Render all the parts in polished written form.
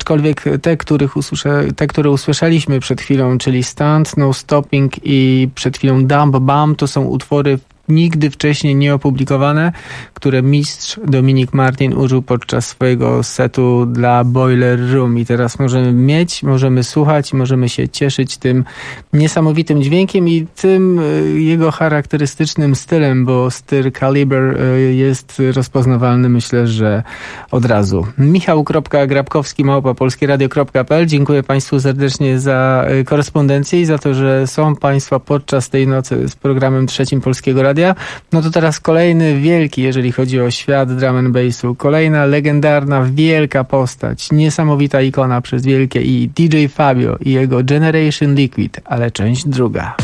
aczkolwiek te, które usłyszeliśmy przed chwilą, czyli Stunt, No Stopping i przed chwilą Dump Bum, to są utwory nigdy wcześniej nieopublikowane, które mistrz Dominik Martin użył podczas swojego setu dla Boiler Room i teraz możemy słuchać, możemy się cieszyć tym niesamowitym dźwiękiem i tym jego charakterystycznym stylem, bo styl Caliber jest rozpoznawalny, myślę, że od razu. Michał.grabkowski@polskieradio.pl. Dziękuję Państwu serdecznie za korespondencję i za to, że są Państwo podczas tej nocy z programem trzecim Polskiego Radia. No to teraz kolejny wielki, jeżeli chodzi o świat drum and bassu, kolejna legendarna, wielka postać, niesamowita ikona przez wielkie i DJ Fabio i jego Generation Liquid, ale część druga.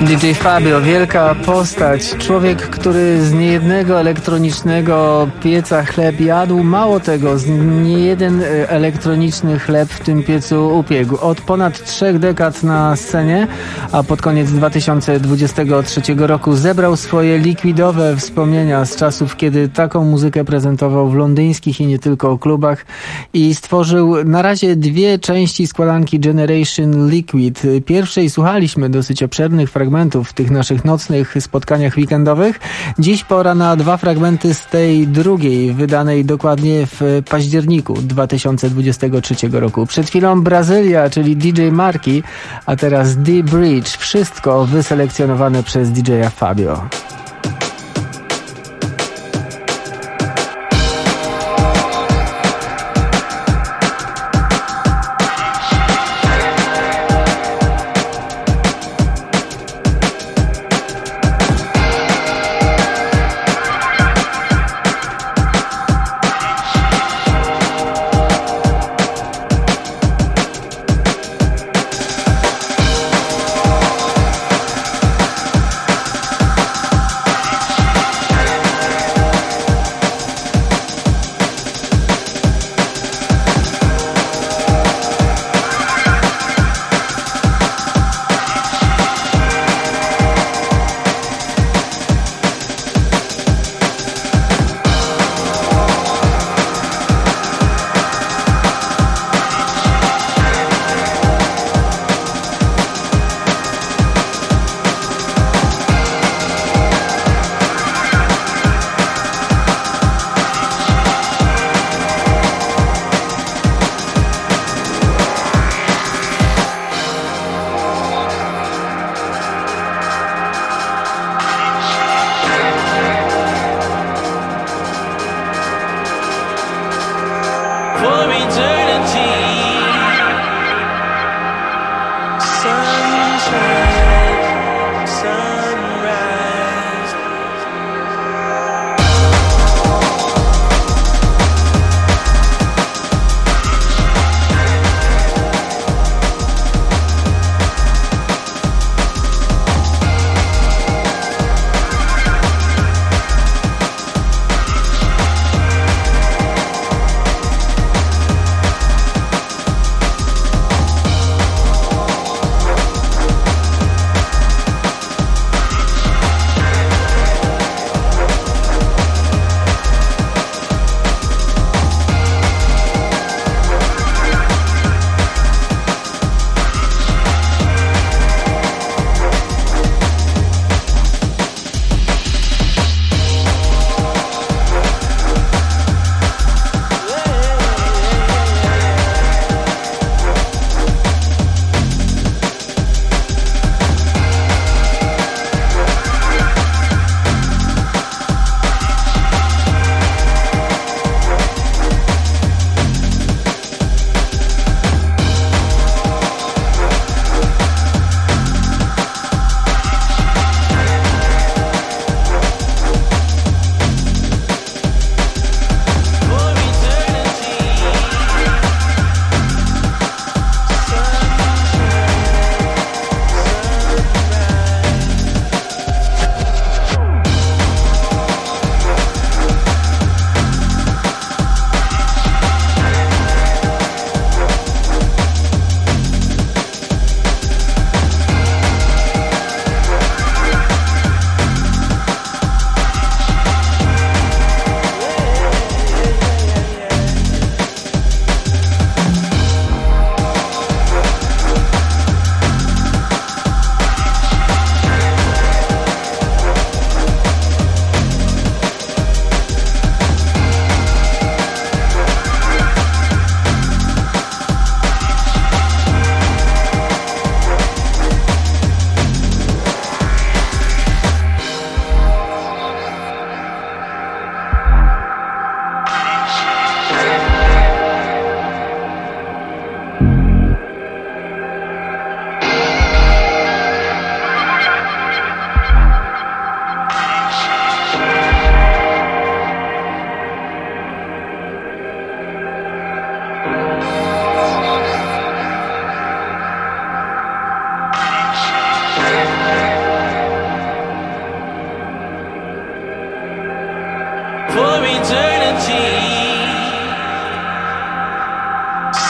DJ Fabio, wielka postać, człowiek, który z niejednego elektronicznego pieca chleb jadł, mało tego, z niejeden elektroniczny chleb w tym piecu upiekł. Od ponad 3 dekad na scenie, a pod koniec 2023 roku zebrał swoje likwidowe wspomnienia z czasów, kiedy taką muzykę prezentował w londyńskich i nie tylko klubach i stworzył na razie 2 części składanki Generation Liquid. Pierwszej słuchaliśmy dosyć obszernych fragmentów w tych naszych nocnych spotkaniach weekendowych. Dziś pora na 2 fragmenty z tej drugiej, wydanej dokładnie w październiku 2023 roku. Przed chwilą Brazylia, czyli DJ Marki, a teraz The Bridge. Wszystko wyselekcjonowane przez DJ-a Fabio.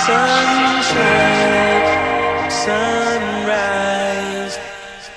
sunshine, sunrise.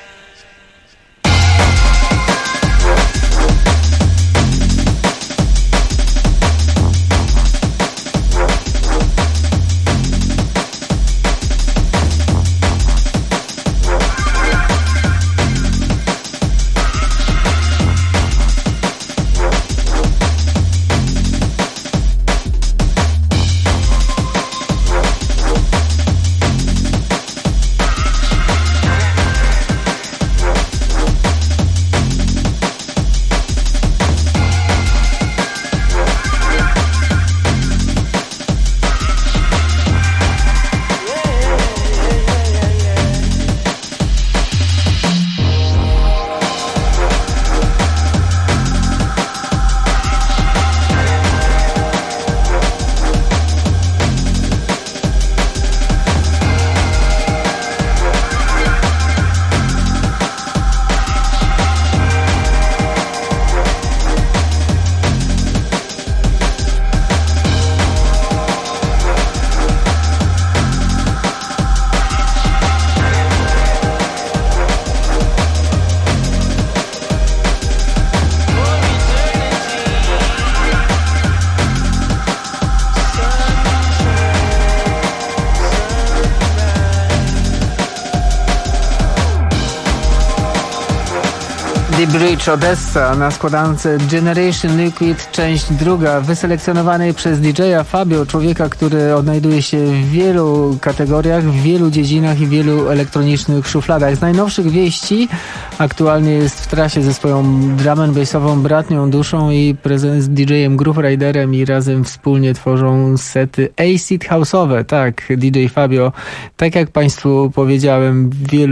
The Bridge, Odessa na składance Generation Liquid, część druga, wyselekcjonowanej przez DJ-a Fabio, człowieka, który odnajduje się w wielu kategoriach, w wielu dziedzinach i wielu elektronicznych szufladach. Z najnowszych wieści aktualnie jest w trasie ze swoją drum and bassową bratnią duszą i z DJ-em Groove Riderem i razem wspólnie tworzą sety acid house'owe. Tak, DJ Fabio, tak jak Państwu powiedziałem,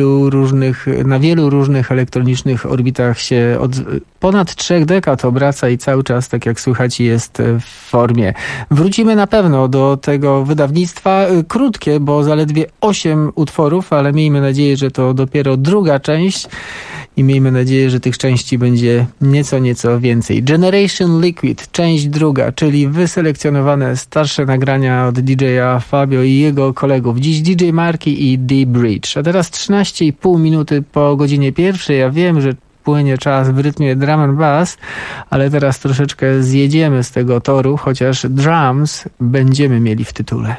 na wielu różnych elektronicznych orbitach się od ponad 3 dekad obraca i cały czas, tak jak słychać, jest w formie. Wrócimy na pewno do tego wydawnictwa. Krótkie, bo zaledwie 8 utworów, ale miejmy nadzieję, że to dopiero druga część i miejmy nadzieję, że tych części będzie nieco więcej. Generation Liquid, część druga, czyli wyselekcjonowane starsze nagrania od DJ-a Fabio i jego kolegów. Dziś DJ Marki i The Bridge. A teraz 13,5 minuty po godzinie 1. Ja wiem, że płynie czas w rytmie drum and bass, ale teraz troszeczkę zjedziemy z tego toru, chociaż drums będziemy mieli w tytule.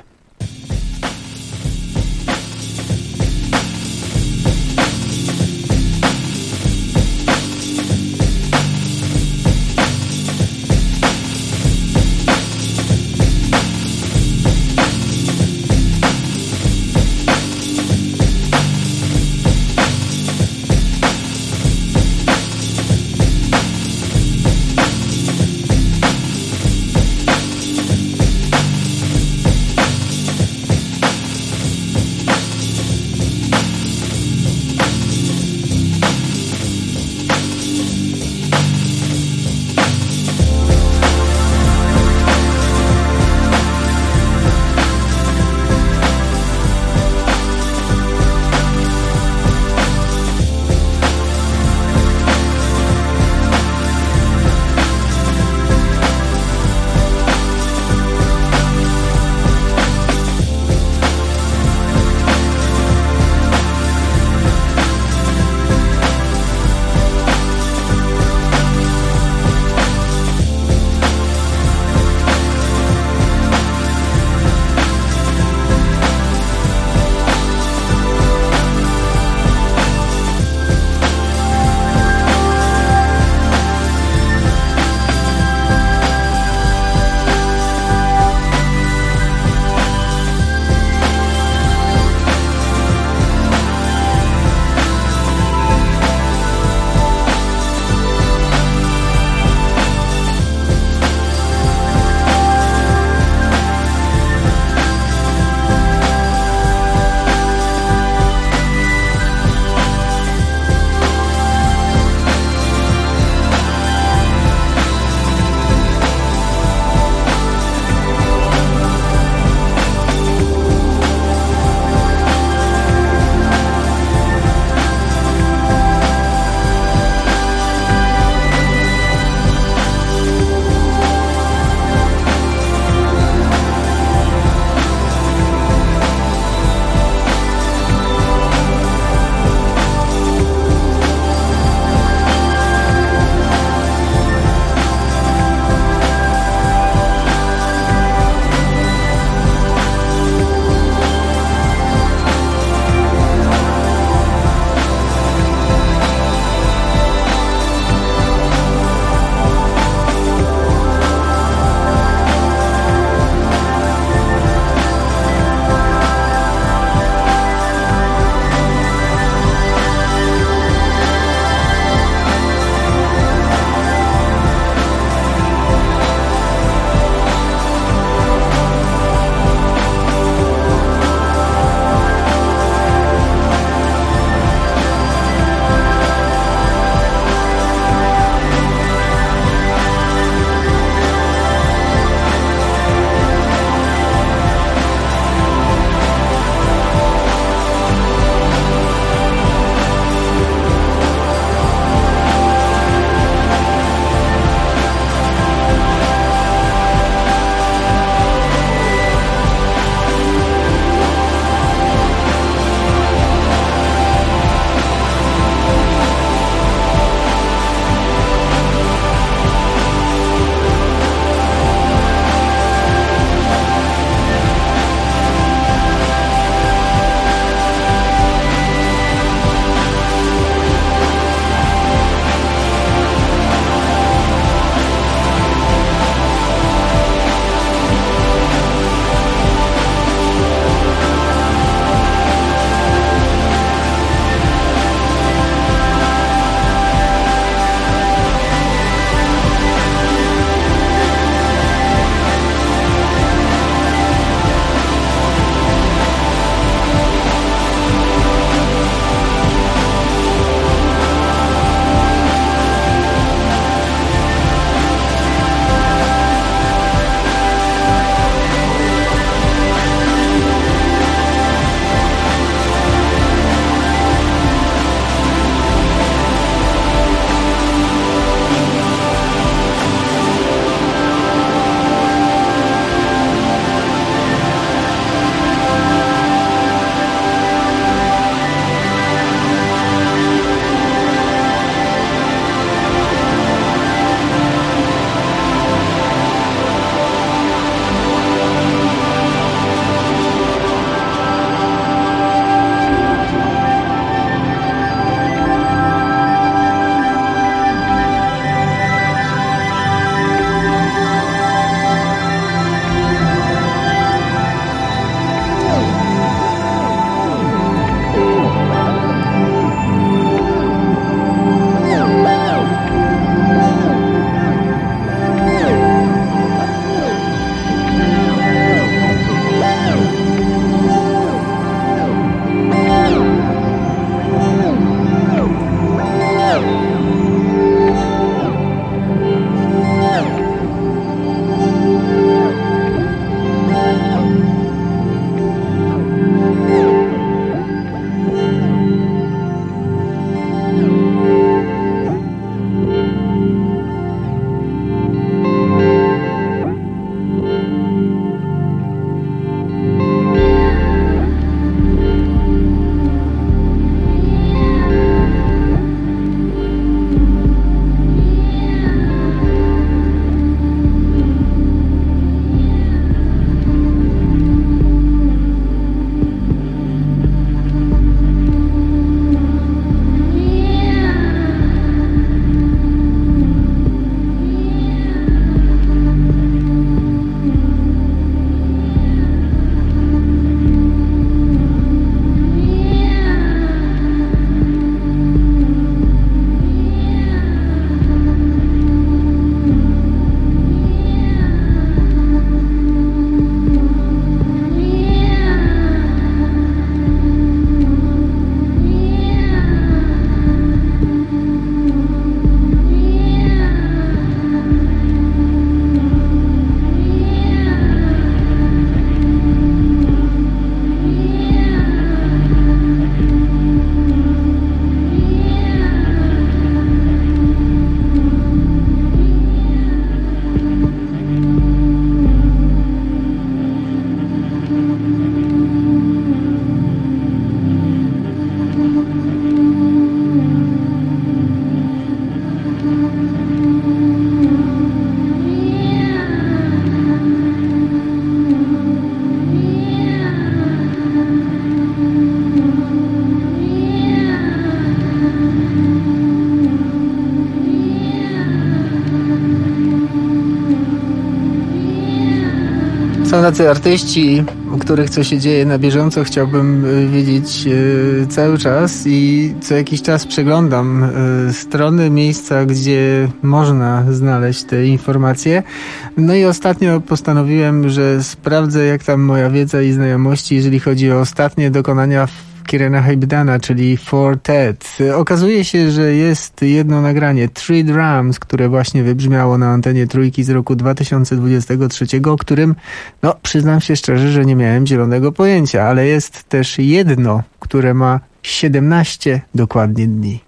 Są tacy artyści, u których co się dzieje na bieżąco chciałbym wiedzieć cały czas i co jakiś czas przeglądam strony, miejsca, gdzie można znaleźć te informacje. No i ostatnio postanowiłem, że sprawdzę, jak tam moja wiedza i znajomości, jeżeli chodzi o ostatnie dokonania Kierena Hebdana, czyli Fortet. Okazuje się, że jest jedno nagranie, Three Drums, które właśnie wybrzmiało na antenie Trójki z roku 2023, o którym, przyznam się szczerze, że nie miałem zielonego pojęcia, ale jest też jedno, które ma 17 dokładnie dni.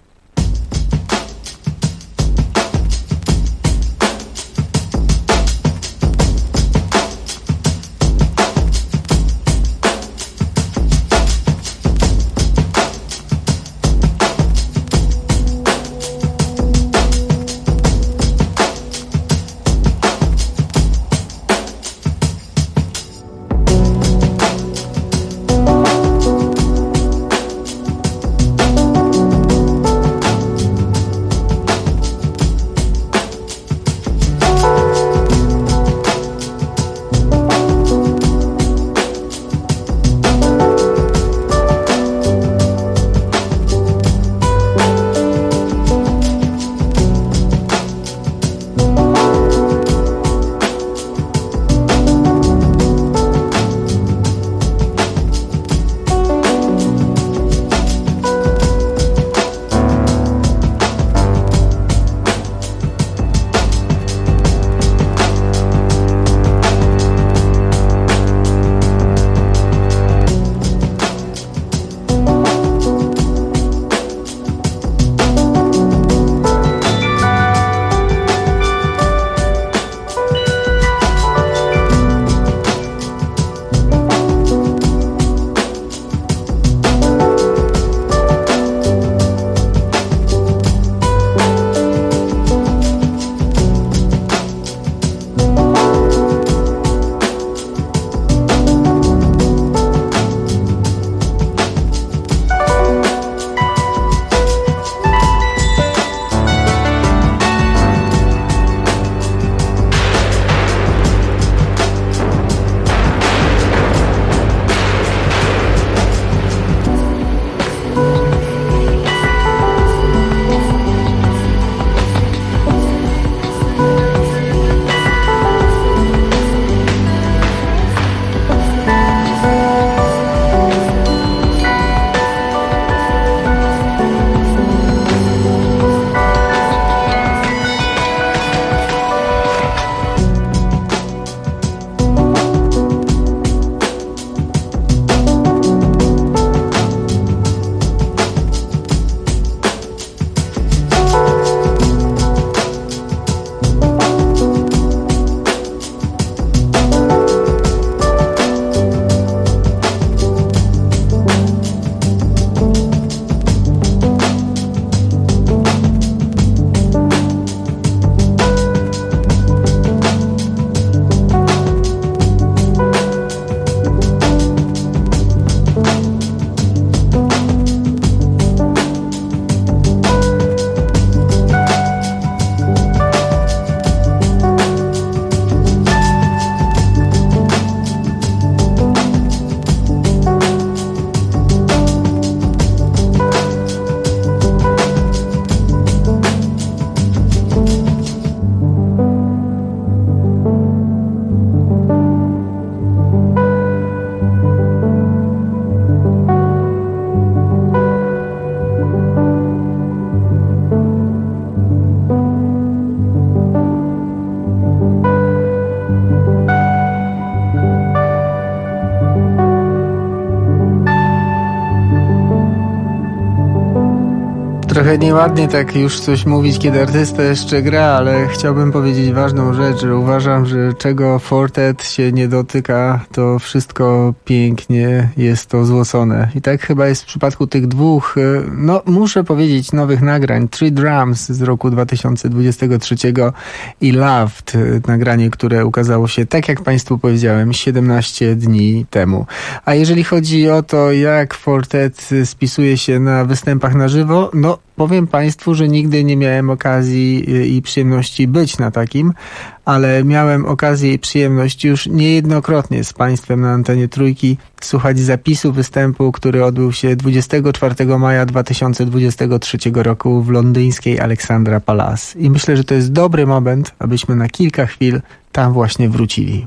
Trochę nieładnie tak już coś mówić, kiedy artysta jeszcze gra, ale chciałbym powiedzieć ważną rzecz, że uważam, że czego Fortet się nie dotyka, to wszystko pięknie jest to złocone. I tak chyba jest w przypadku tych dwóch, muszę powiedzieć, nowych nagrań. Three Drums z roku 2023 i Loved, nagranie, które ukazało się, tak jak Państwu powiedziałem, 17 dni temu. A jeżeli chodzi o to, jak Fortet spisuje się na występach na żywo, Powiem Państwu, że nigdy nie miałem okazji i przyjemności być na takim, ale miałem okazję i przyjemność już niejednokrotnie z Państwem na antenie Trójki słuchać zapisu występu, który odbył się 24 maja 2023 roku w londyńskiej Alexandra Palace. I myślę, że to jest dobry moment, abyśmy na kilka chwil tam właśnie wrócili.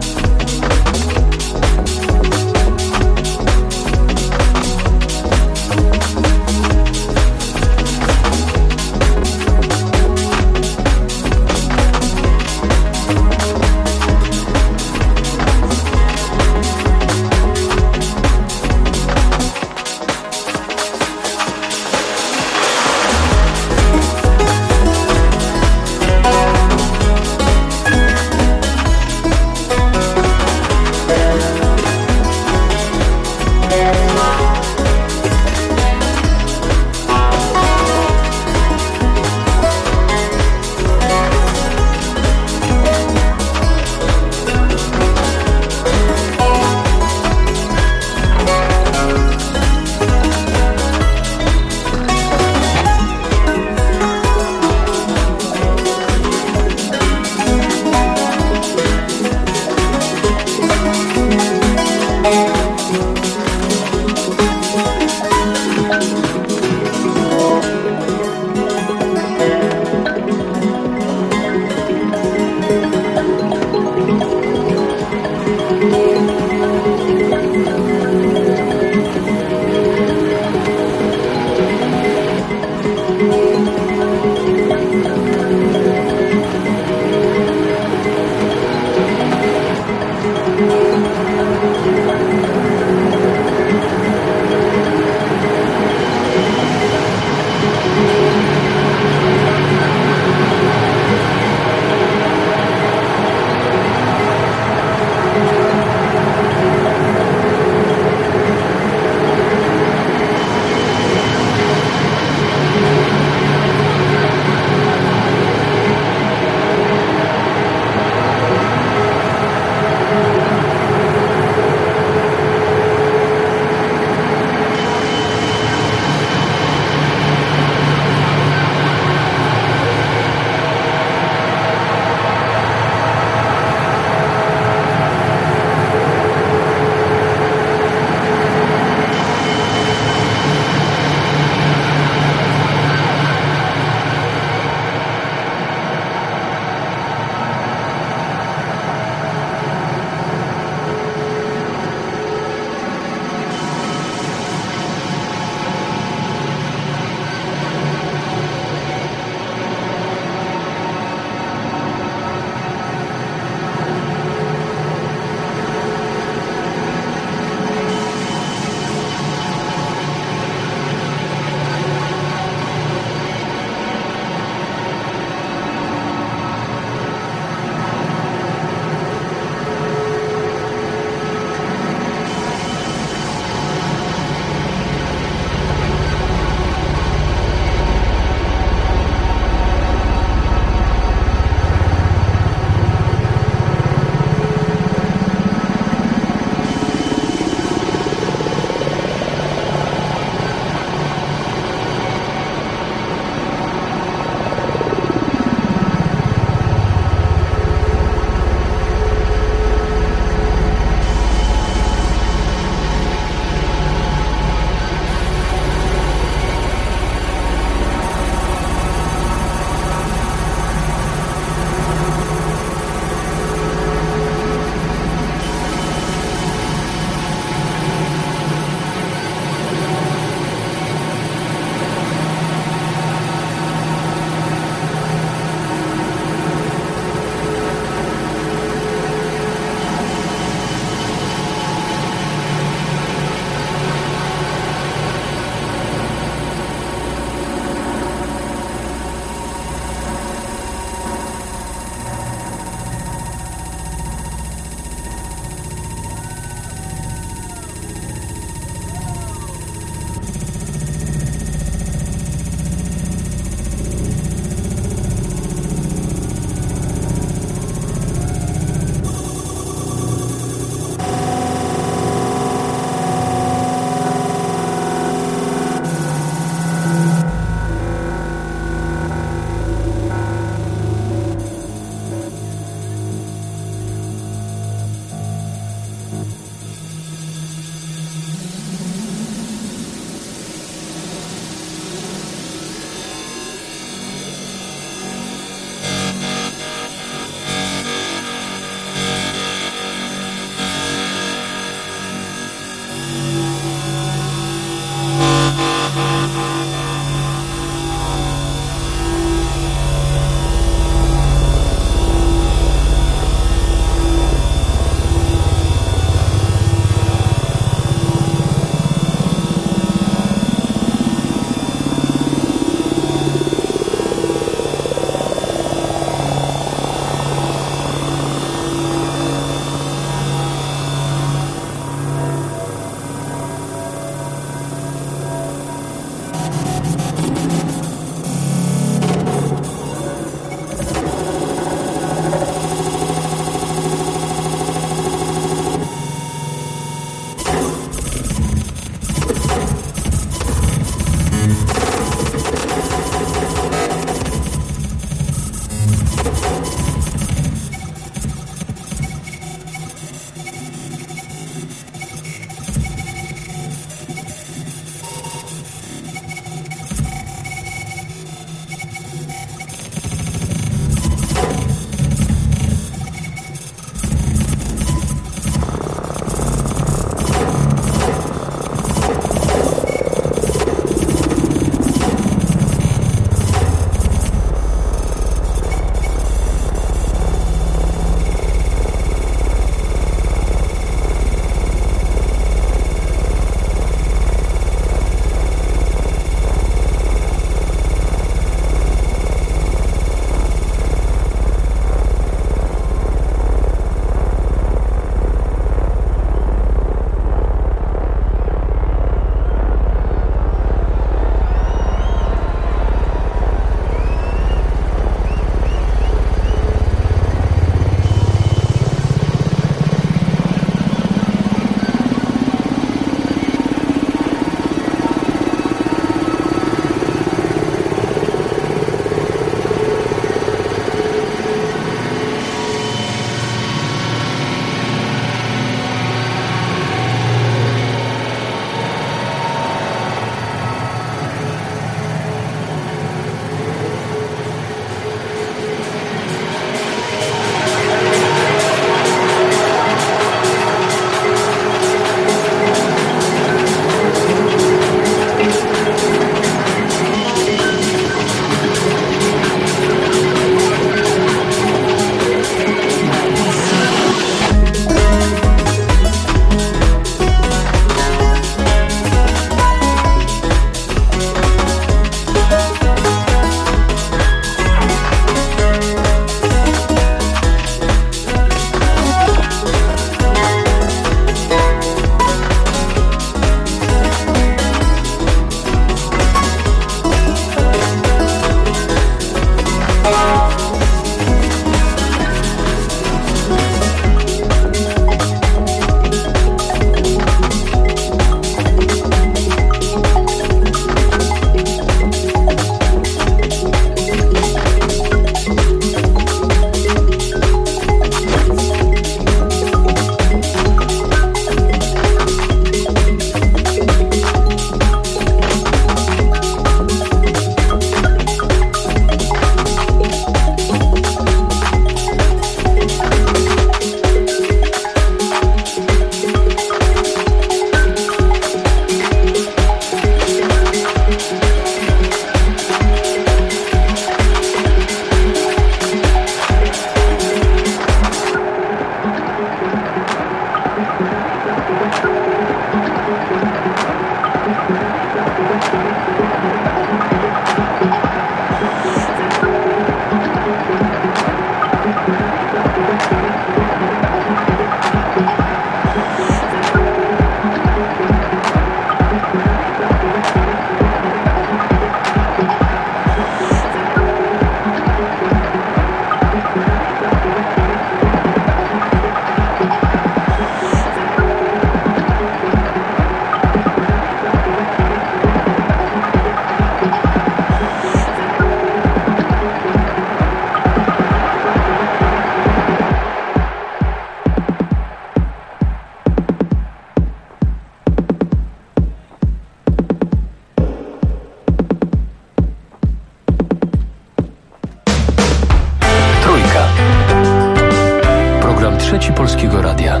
Program Trzeci Polskiego Radia.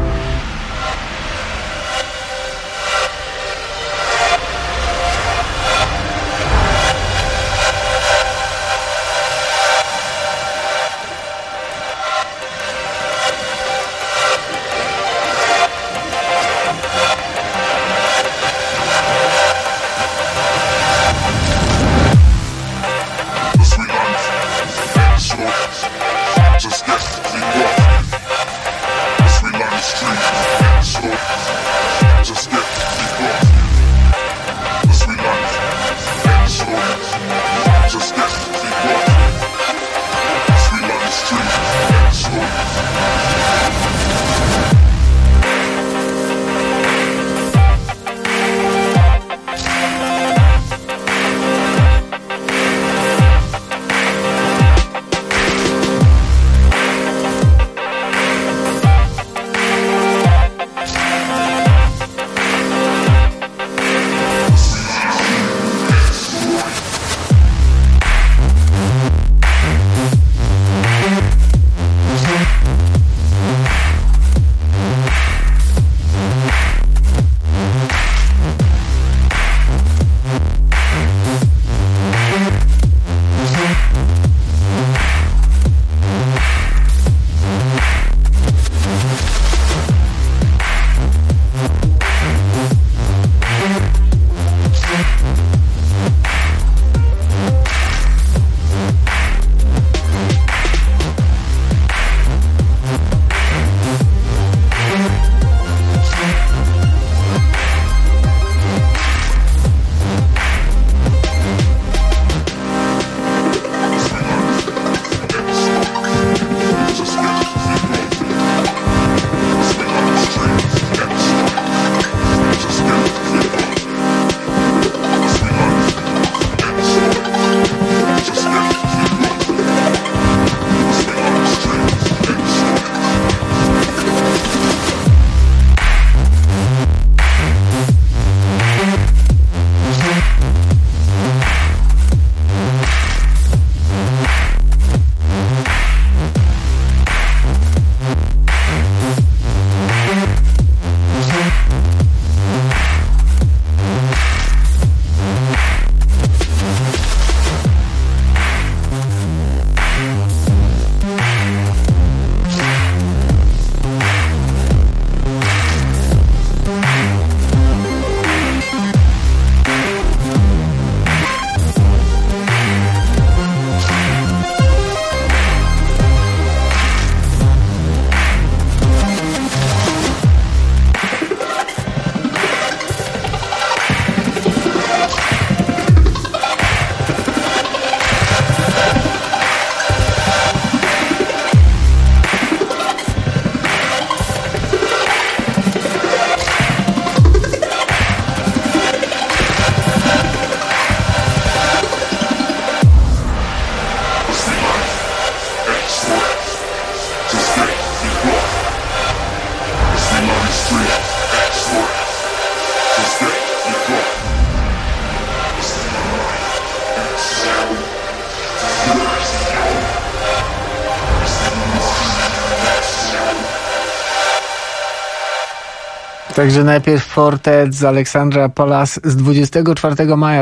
Także najpierw Fortet z Aleksandra Polas z 24 maja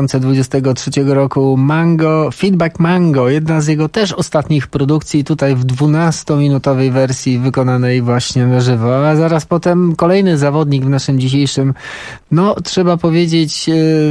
2023 roku Mango, Feedback Mango, jedna z jego też ostatnich produkcji, tutaj w 12-minutowej wersji wykonanej właśnie na żywo, a zaraz potem kolejny zawodnik w naszym dzisiejszym, no trzeba powiedzieć,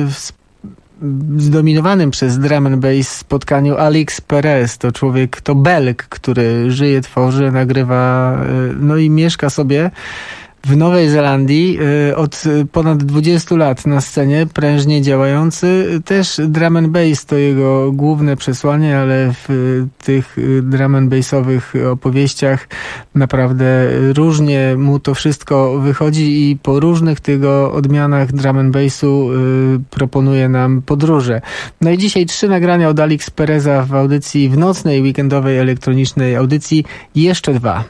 zdominowanym przez drum and bass spotkaniu Alex Perez. To człowiek, to Belg, który żyje, tworzy, nagrywa, no i mieszka sobie w Nowej Zelandii od ponad 20 lat na scenie, prężnie działający. Też drum and bass to jego główne przesłanie, ale w tych drum and bassowych opowieściach naprawdę różnie mu to wszystko wychodzi i po różnych tego odmianach drum and bassu proponuje nam podróże. No i dzisiaj 3 nagrania od Alex Pereza w audycji, w nocnej, weekendowej, elektronicznej audycji. Jeszcze 2.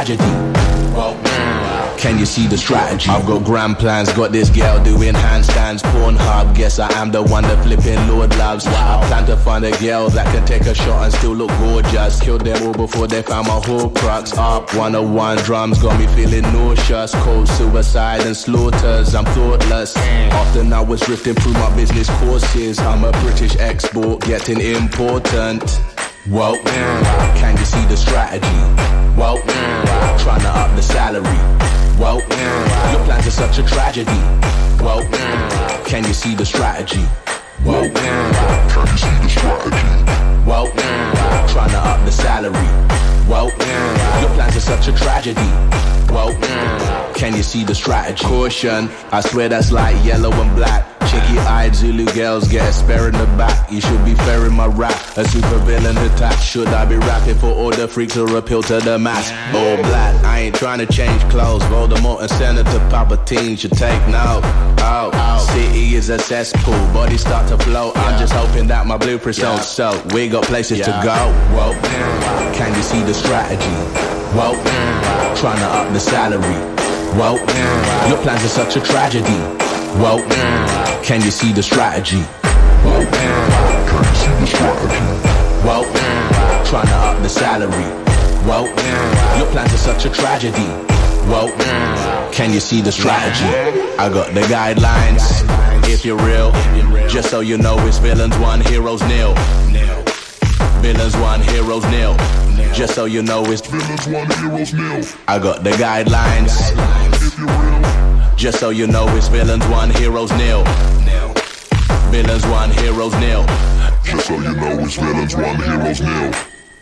tragedy. Well, can you see the strategy? I've got grand plans, got this girl doing handstands, Pornhub. Guess I am the one that flipping Lord loves. I plan to find a girl that can take a shot and still look gorgeous. Killed them all before they found my whole crux. Up 101 drums got me feeling nauseous. Cold suicide and slaughters, I'm thoughtless. Often I was drifting through my business courses. I'm a British export, getting important. Well, can you see the strategy? Well, trying to up the salary. Well, your plans are such a tragedy. Well, can you see the strategy? Well, can you see the strategy? Well, trying to up the salary. Well, your plans are such a tragedy. Well, can you see the strategy? Caution, I swear that's like yellow and black. Cheeky-eyed Zulu girls get a spare in the back. You should be fair in my rap, a super villain attack. Should I be rapping for all the freaks or appeal to the mass? All black, I ain't trying to change clothes. Voldemort and Senator Palpatine should take note. City is a cesspool, bodies start to float. I'm just hoping that my blueprints don't soak. We got places to go. Well, can you see the strategy? Well, trying to up the salary. Well, your plans are such a tragedy. Well, can you see the strategy? Well, can you see the strategy? Well, trying to up the salary. Well, your plans are such a tragedy. Well, can you see the strategy? I got the guidelines. If you're real, just so you know, it's villains 1, heroes 0. Villains 1, heroes 0. Just so you know, it's villains 1, heroes 0. I got the guidelines. If you're real, just so you know, it's villains 1, heroes 0. Villains 1, heroes 0. Just so you know, it's villains 1, heroes 0.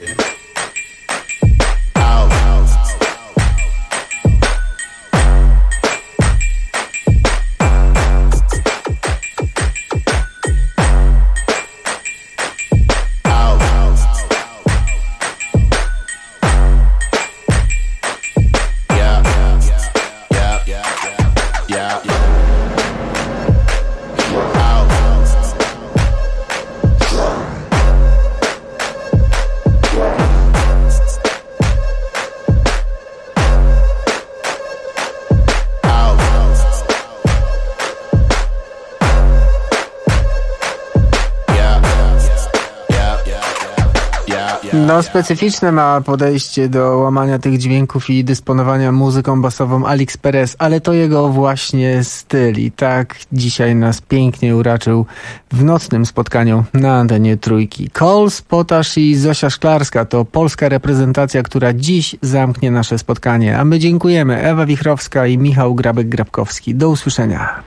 No, specyficzne ma podejście do łamania tych dźwięków i dysponowania muzyką basową Alix Perez, ale to jego właśnie styl i tak dzisiaj nas pięknie uraczył w nocnym spotkaniu na antenie Trójki. Coles, Potash i Zosia Szklarska to polska reprezentacja, która dziś zamknie nasze spotkanie, a my dziękujemy. Ewa Wichrowska i Michał Grabek-Grabkowski. Do usłyszenia.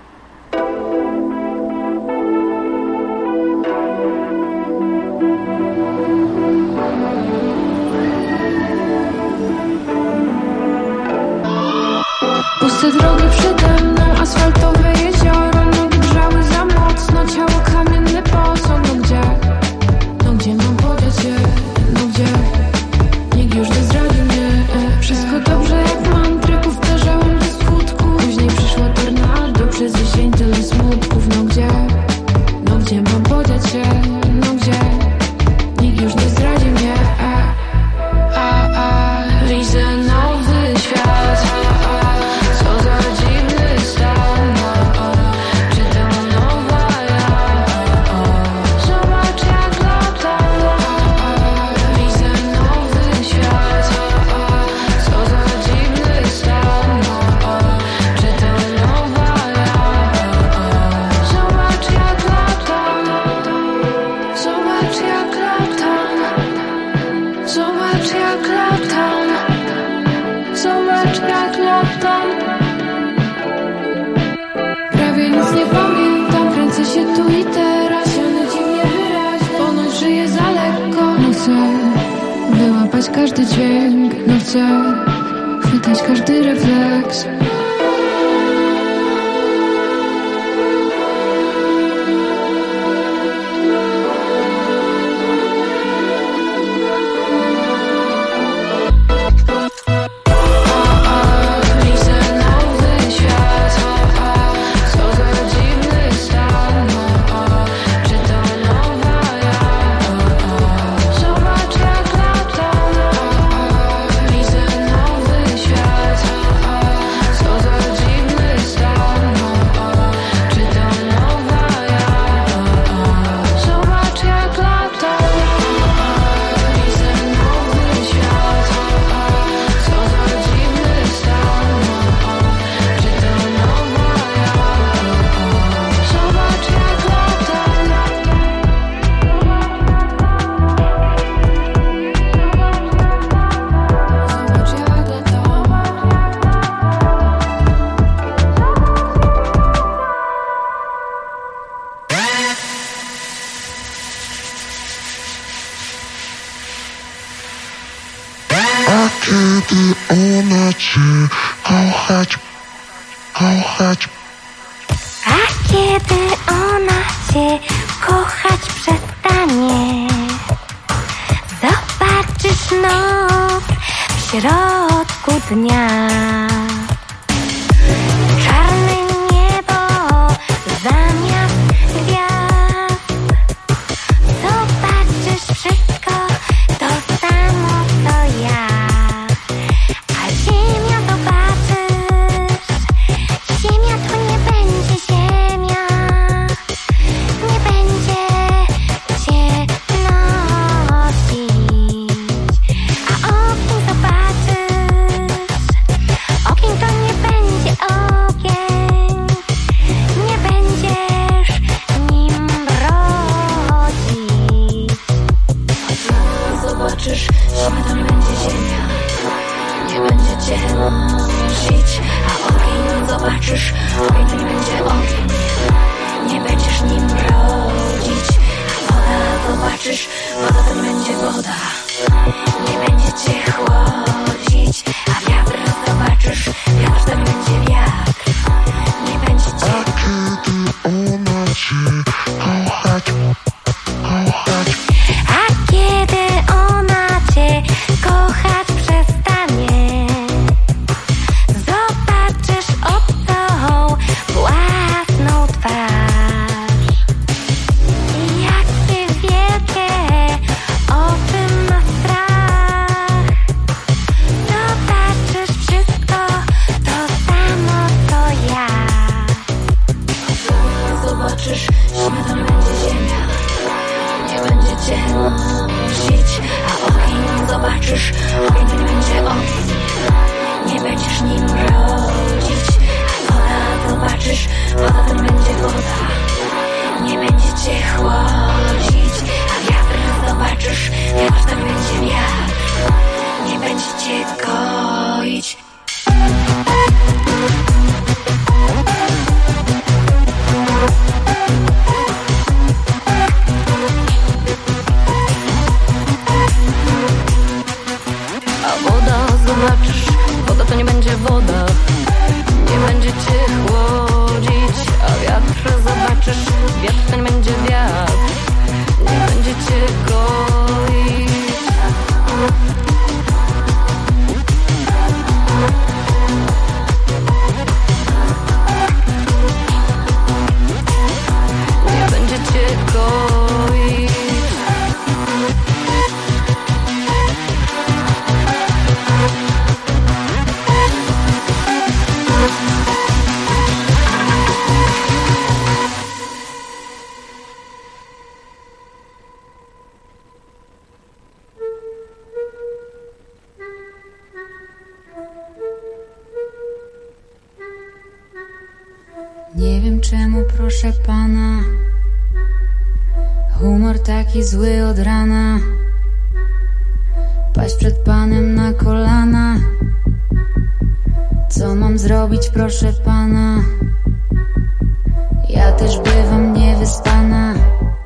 Puste drogi przede mną, asfaltowe jezioro. Nogi grzały za mocno, ciało kamienny posąg. No gdzie mam podać je? No gdzie? Nikt już nie zdradzi mnie. Wszystko dobrze jak mantry, powtarzałem do skutku. Później przyszło tornado, przez 10 tyle smutków. No gdzie? No gdzie mam podać je? No gdzie? Nikt już nie zdradzi mnie. Widzę nowy świat. Prawie nic nie pamiętam, kręcę się tu i teraz. Się dziwnie wyraźnie, ponoć żyję za lekko. No chcę wyłapać każdy dźwięk. No chcę chwytać każdy refleks. Zobacz jak latam, widzę nowy kiedy ona cię kochać. A kiedy ona cię kochać przestanie, zobaczysz noc w środku dnia. Czarne niebo zamiast gwiazd. Zobaczysz wszystko to samo co ja. A ziemia zobaczysz, ziemia to nie będzie ziemia. Nie będzie cię nosić. A ogień zobaczysz, ogień to nie będzie ogień. Nie będziesz nim brodzić. Zobaczysz, ziemia to nie będzie ziemia. Nie będzie cię nosić. A ogień zobaczysz, ogień to nie będzie ogień. Nie będziesz nim brodzić. A woda zobaczysz, woda to nie będzie woda. Nie będzie cię chłodzić. A wiatr zobaczysz, wiatr to nie będzie wiatr. Nie będzie cię. A kiedy ona cię kochać. A kiedy ona cię kochać przestanie, zobaczysz obcą własną twarz. Jakie wielkie oczy ma strach. Zobaczysz wszystko to samo co ja. Zobaczysz, ziemia to nie będzie ziemia. Nie będzie cię nosić. A ogień zobaczysz, ogień to nie będzie ogień. Nie będziesz nim brodzić. A woda zobaczysz, woda to nie będzie woda. Nie będzie cię chłodzić. A wiatr zobaczysz, wiatr to nie będzie wiatr. Nie będzie cię goić. A woda zobaczysz, woda to nie będzie woda. Nie będzie cię chłodzić. A wiatr zobaczysz, wiatr to nie będzie wiatr. Nie będzie cię goić. Nie będzie cię goić. Nie wiem czemu, proszę pana, humor taki zły od rana. Paść przed panem na kolana. Co mam zrobić, proszę pana? Ja też bywam niewyspana,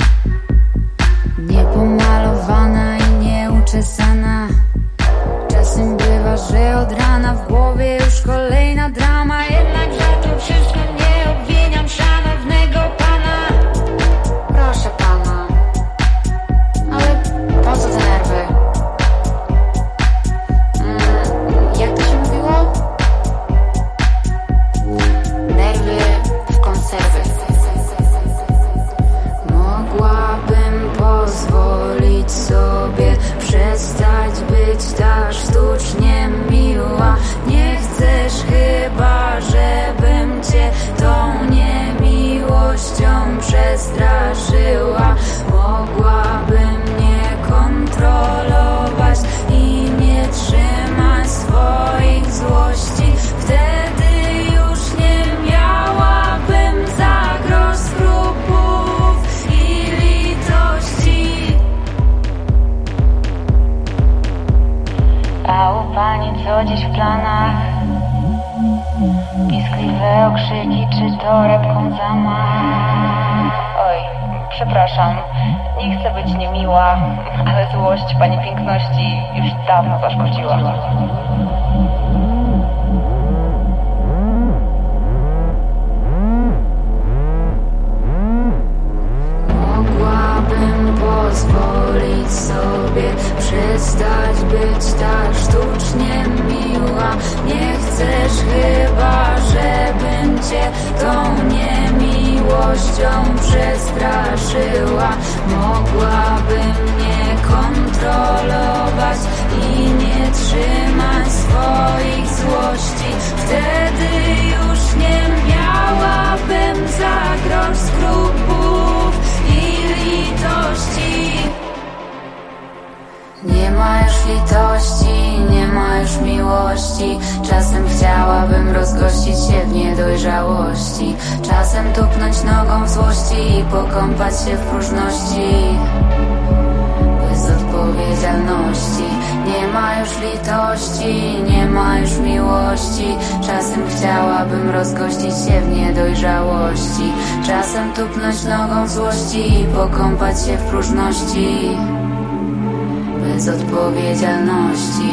niepomalowana i nieuczesana. Czasem bywa, że od rana w głowie już kolejna drama. Jednak za to wszystko nie obwiniam szanownego pana. Proszę pana, ale po co te nerwy? Jak to się mówiło? Nerwy w konserwy. Mogłabym pozwolić sobie przestać być tak sztucznie miła. Nie chcesz chyba, żebym cię tą niemiłością przestraszyła. Mogłabym nie kontrolować i nie trzymać swoich złości. Wtedy już nie miałabym za grosz skrupów i litości. A u pani co dziś w planach? Piskliwe okrzyki, czy torebką zamach? Oj, przepraszam, Nie chcę być niemiła, ale złość pani piękności już dawno zaszkodziła. Mogłabym pozwolić sobie przestać być tak sztucznie miła. Nie chcesz chyba, żebym cię tą niemiłością przestraszyła. Mogłabym nie kontrolować i nie trzymać swoich złości. Wtedy już nie miałabym za grosz skrupułów i litości. Nie ma już litości, nie ma już miłości. Czasem chciałabym rozgościć się w niedojrzałości. Czasem tupnąć nogą w złości i pokąpać się w próżności. Bez odpowiedzialności. Nie ma już litości, nie ma już miłości. Czasem chciałabym rozgościć się w niedojrzałości. Czasem tupnąć nogą w złości i pokąpać się w próżności. Bez odpowiedzialności.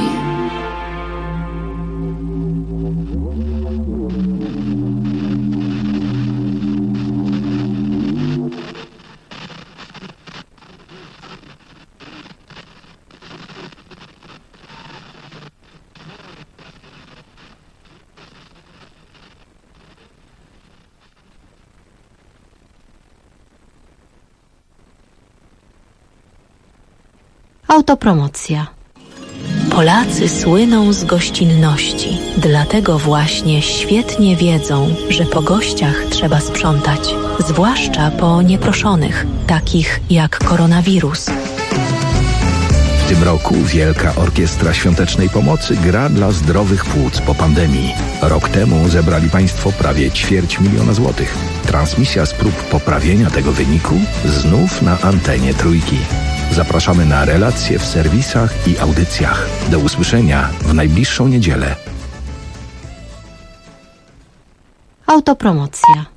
Autopromocja. Polacy słyną z gościnności, dlatego właśnie świetnie wiedzą, że po gościach trzeba sprzątać, zwłaszcza po nieproszonych, takich jak koronawirus. W tym roku Wielka Orkiestra Świątecznej Pomocy gra dla zdrowych płuc po pandemii. Rok temu zebrali Państwo prawie 250 000 złotych. Transmisja z prób poprawienia tego wyniku znów na antenie Trójki. Zapraszamy na relacje w serwisach i audycjach. Do usłyszenia w najbliższą niedzielę. Autopromocja.